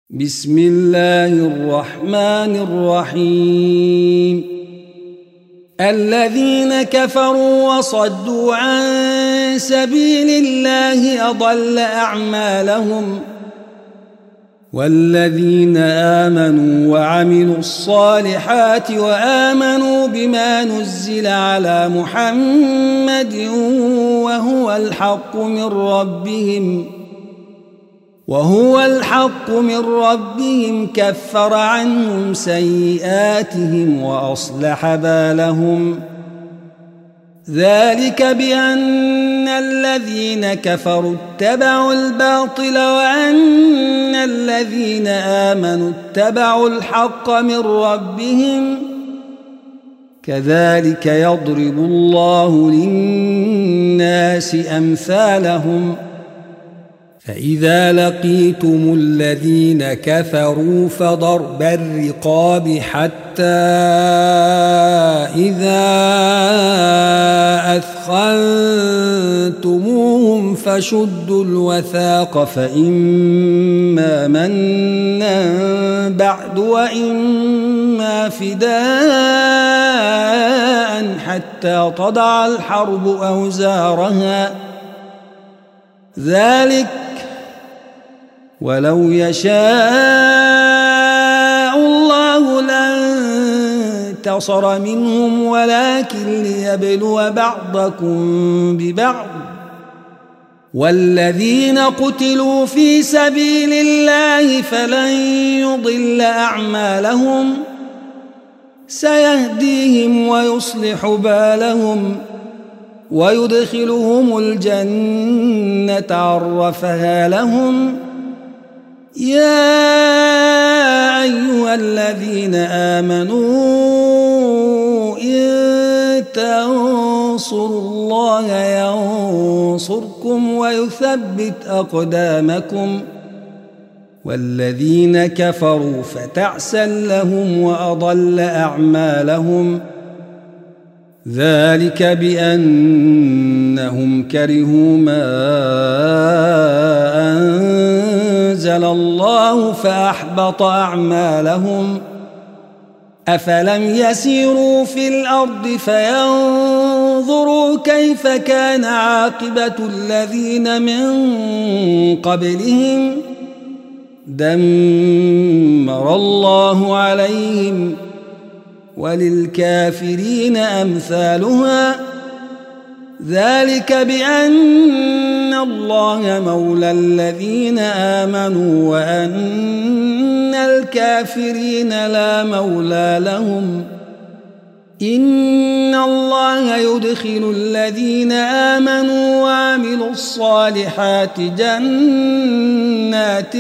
بسم الله الرحمن الرحيم. الذين كفروا وصدوا عن سبيل الله أضل أعمالهم، والذين آمنوا وعملوا الصالحات وآمنوا بما نزل على محمد وهو الحق من ربهم كفر عنهم سيئاتهم وأصلح بالهم. ذلك بأن الذين كفروا اتبعوا الباطل وأن الذين آمنوا اتبعوا الحق من ربهم، كذلك يضرب الله للناس أمثالهم. فإذا لقيتم الذين كفروا فضرب الرقاب حتى إذا أثخنتموهم فشدوا الوثاق، فإما منا بعد وإما فداء حتى تضع الحرب أوزارها. ذلك ولو يشاء الله لانتصر منهم ولكن ليبلو بعضكم ببعض. والذين قتلوا في سبيل الله فلن يضل أعمالهم، سيهديهم ويصلح بالهم ويدخلهم الجنة عرفها لهم. يا أيها الذين آمنوا إن تنصروا الله ينصركم ويثبت أقدامكم، والذين كفروا فتعسا لهم وأضل أعمالهم. ذلك بأنهم كرهوا ما أنزل الله فأحبط أعمالهم. أفلم يسيروا في الأرض فينظروا كيف كان عاقبة الذين من قبلهم، دمر الله عليهم وللكافرين أمثالها. ذلك بأن الله مولى الذين آمنوا وأن الكافرين لا مولى لهم. إن الله يدخل الذين آمنوا وعملوا الصالحات جنات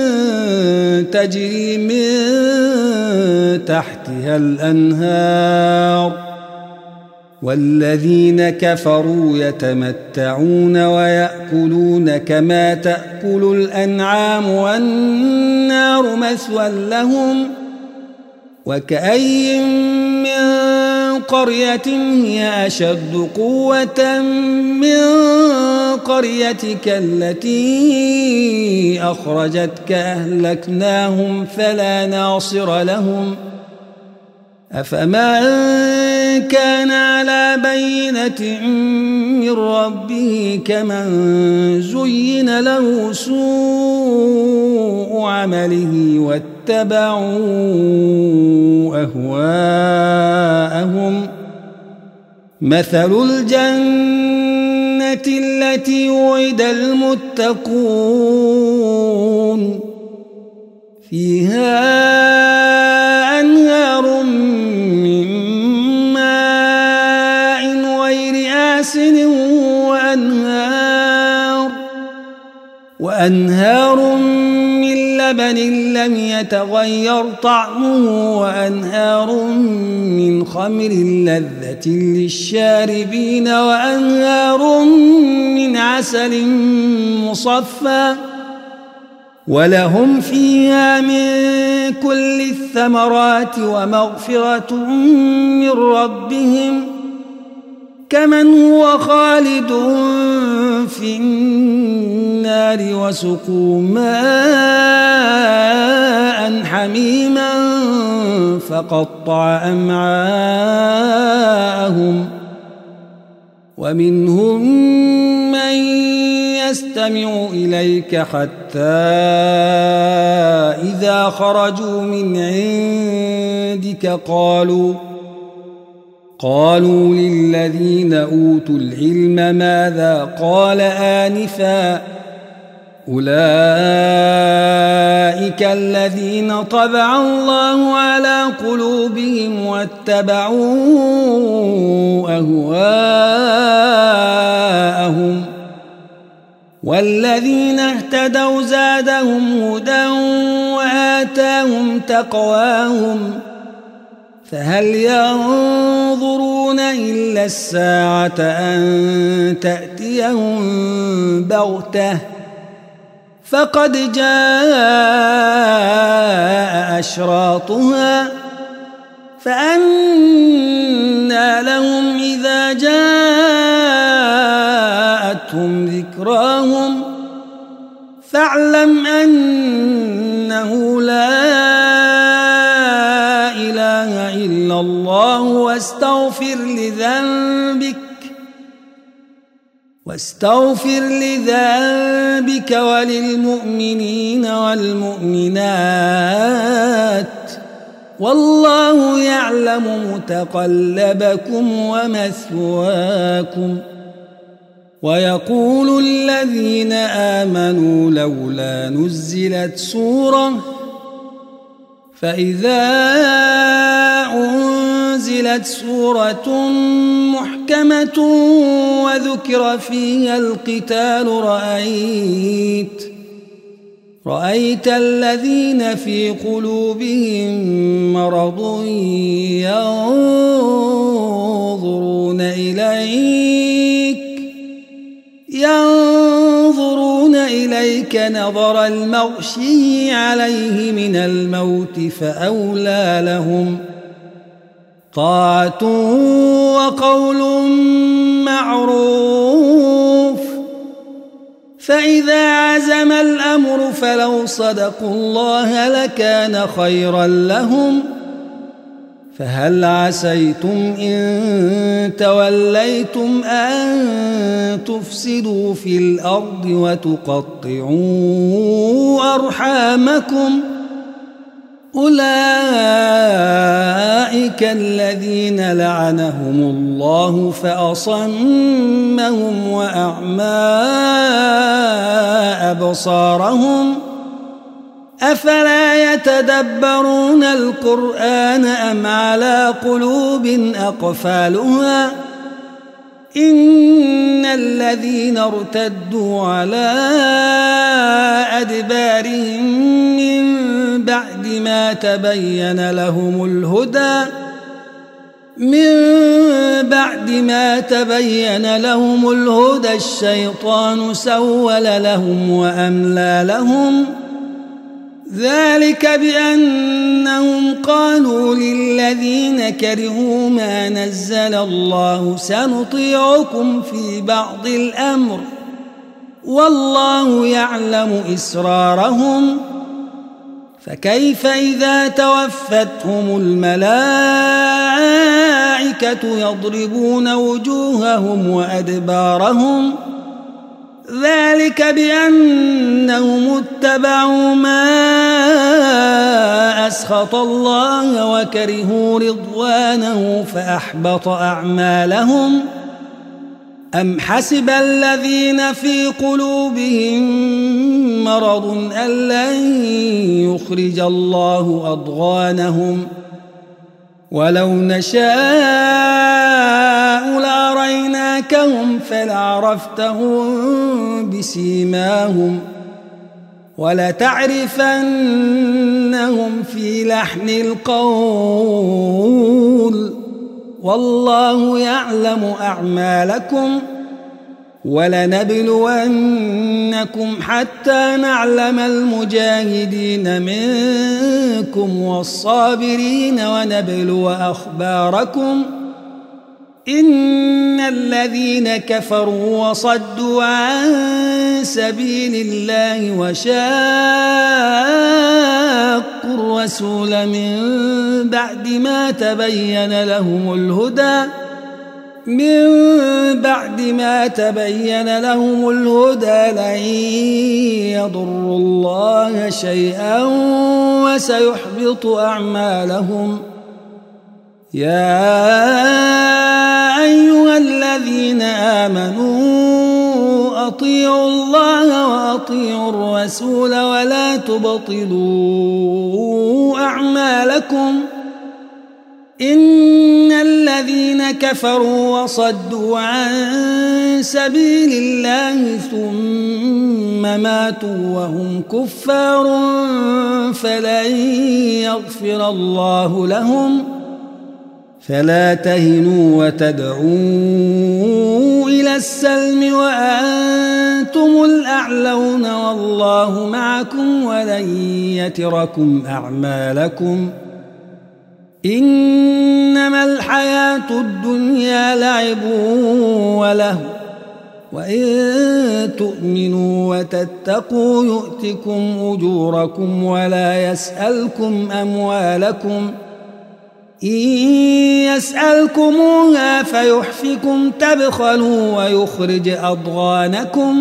تجري من تحتها الأنهار، والذين كفروا يتمتعون ويأكلون كما تأكل الأنعام والنار مثوى لهم. وكأي من قرية هي أشد قوة من قريتك التي أخرجتك أهلكناهم فلا ناصر لهم. أفمن كان على بينة من ربه كمن زين له سوء عمله واتبعوا أهواءهم. مثل الجنة التي وعد المتقون فيها أنهار من ماء غير آسن وأنهار من لبن لم يتغير طعمه وأنهار من خمر لذة للشاربين وأنهار من عسل مصفى، ولهم فيها من كل الثمرات ومغفرة من ربهم، كمن هو خالد في النار وسقوا ماء فقطع أمعاءهم ومنهم من يستمع إليك حتى إذا خرجوا من عندك قالوا للذين أوتوا العلم ماذا قال آنفا أولئك الذين طبع الله على قلوبهم واتبعوا أهواءهم والذين اهتدوا زادهم هدى وآتاهم تقواهم فهل ينظرون إلا الساعة أن تأتيهم بغتة فقد جاء أشراطها فأنى لهم إذا جاءتهم ذكراهم فاعلم أنه لا إله إلا الله واستغفر لذنبك وللمؤمنين والمؤمنات والله يعلم متقلبكم ومثواكم ويقول الذين آمنوا لولا نزلت سورة فإذا أنزلت سورة محكمة وذكر فيها القتال رأيت الذين في قلوبهم مرض ينظرون إليك نظر المغشي عليه من الموت فأولى لهم طاعة وقول معروف فإذا عزم الأمر فلو صدقوا الله لكان خيرا لهم فهل عسيتم إن توليتم أن تفسدوا في الأرض وتقطعوا أرحامكم أولئك الذين لعنهم الله فأصمهم وأعمى أبصارهم أفلا يتدبرون القرآن أم على قلوب أقفالها إن الذين ارتدوا على أدبارهم من بعد ما تبين لهم الهدى الشيطان سول لهم وأملى لهم ذلك بأنهم قالوا للذين كرهوا ما نزل الله سنطيعكم في بعض الأمر والله يعلم إسرارهم فكيف إذا توفتهم الملائكة يضربون وجوههم وأدبارهم ذلك بأنهم اتبعوا ما أسخط الله وكرهوا رضوانه فأحبط أعمالهم أم حسب الذين في قلوبهم مرض أن لن يخرج الله أضغانهم ولو نشاء لأريناكهم فلعرفتهم بسيماهم ولتعرفنهم في لحن القول والله يعلم أعمالكم ولنبلونكم حتى نعلم المجاهدين منكم والصابرين ونبلو أخباركم إن الذين كفروا وصدوا عن سبيل الله وشاقوا الرسول من بعد ما تبين لهم الهدى لن يضروا الله شيئا وسيحبط أعمالهم. يا أيها الذين آمنوا أطيعوا الله وأطيعوا الرسول ولا تبطلوا أعمالكم. إن الذين كفروا وصدوا عن سبيل الله ثم ماتوا وهم كفار فلن يغفر الله لهم. فلا تهنوا وتدعوا إلى السلم وأنتم الأعلون والله معكم ولن يتركم أعمالكم. إنما الحياة الدنيا لعب وله وإن تؤمنوا وتتقوا يؤتكم أجوركم ولا يسألكم أموالكم. إن يسألكموها فيحفكم تبخلوا ويخرج أضغانكم.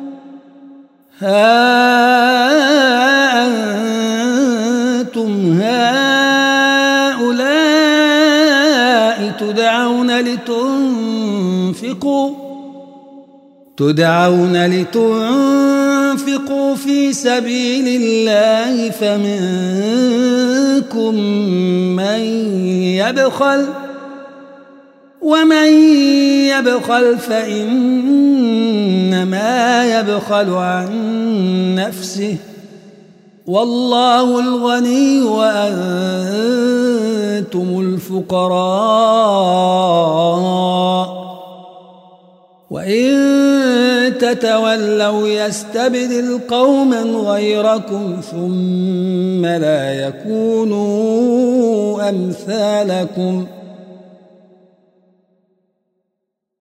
ها أنتم هؤلاء تدعون لتنفقوا في سبيل الله فمنكم من يبخل ومن يبخل فإنما يبخل عن نفسه والله الغني وأنتم الفقراء. وإن تتولوا يستبدل قوما غيركم ثم لا يكونوا أمثالكم.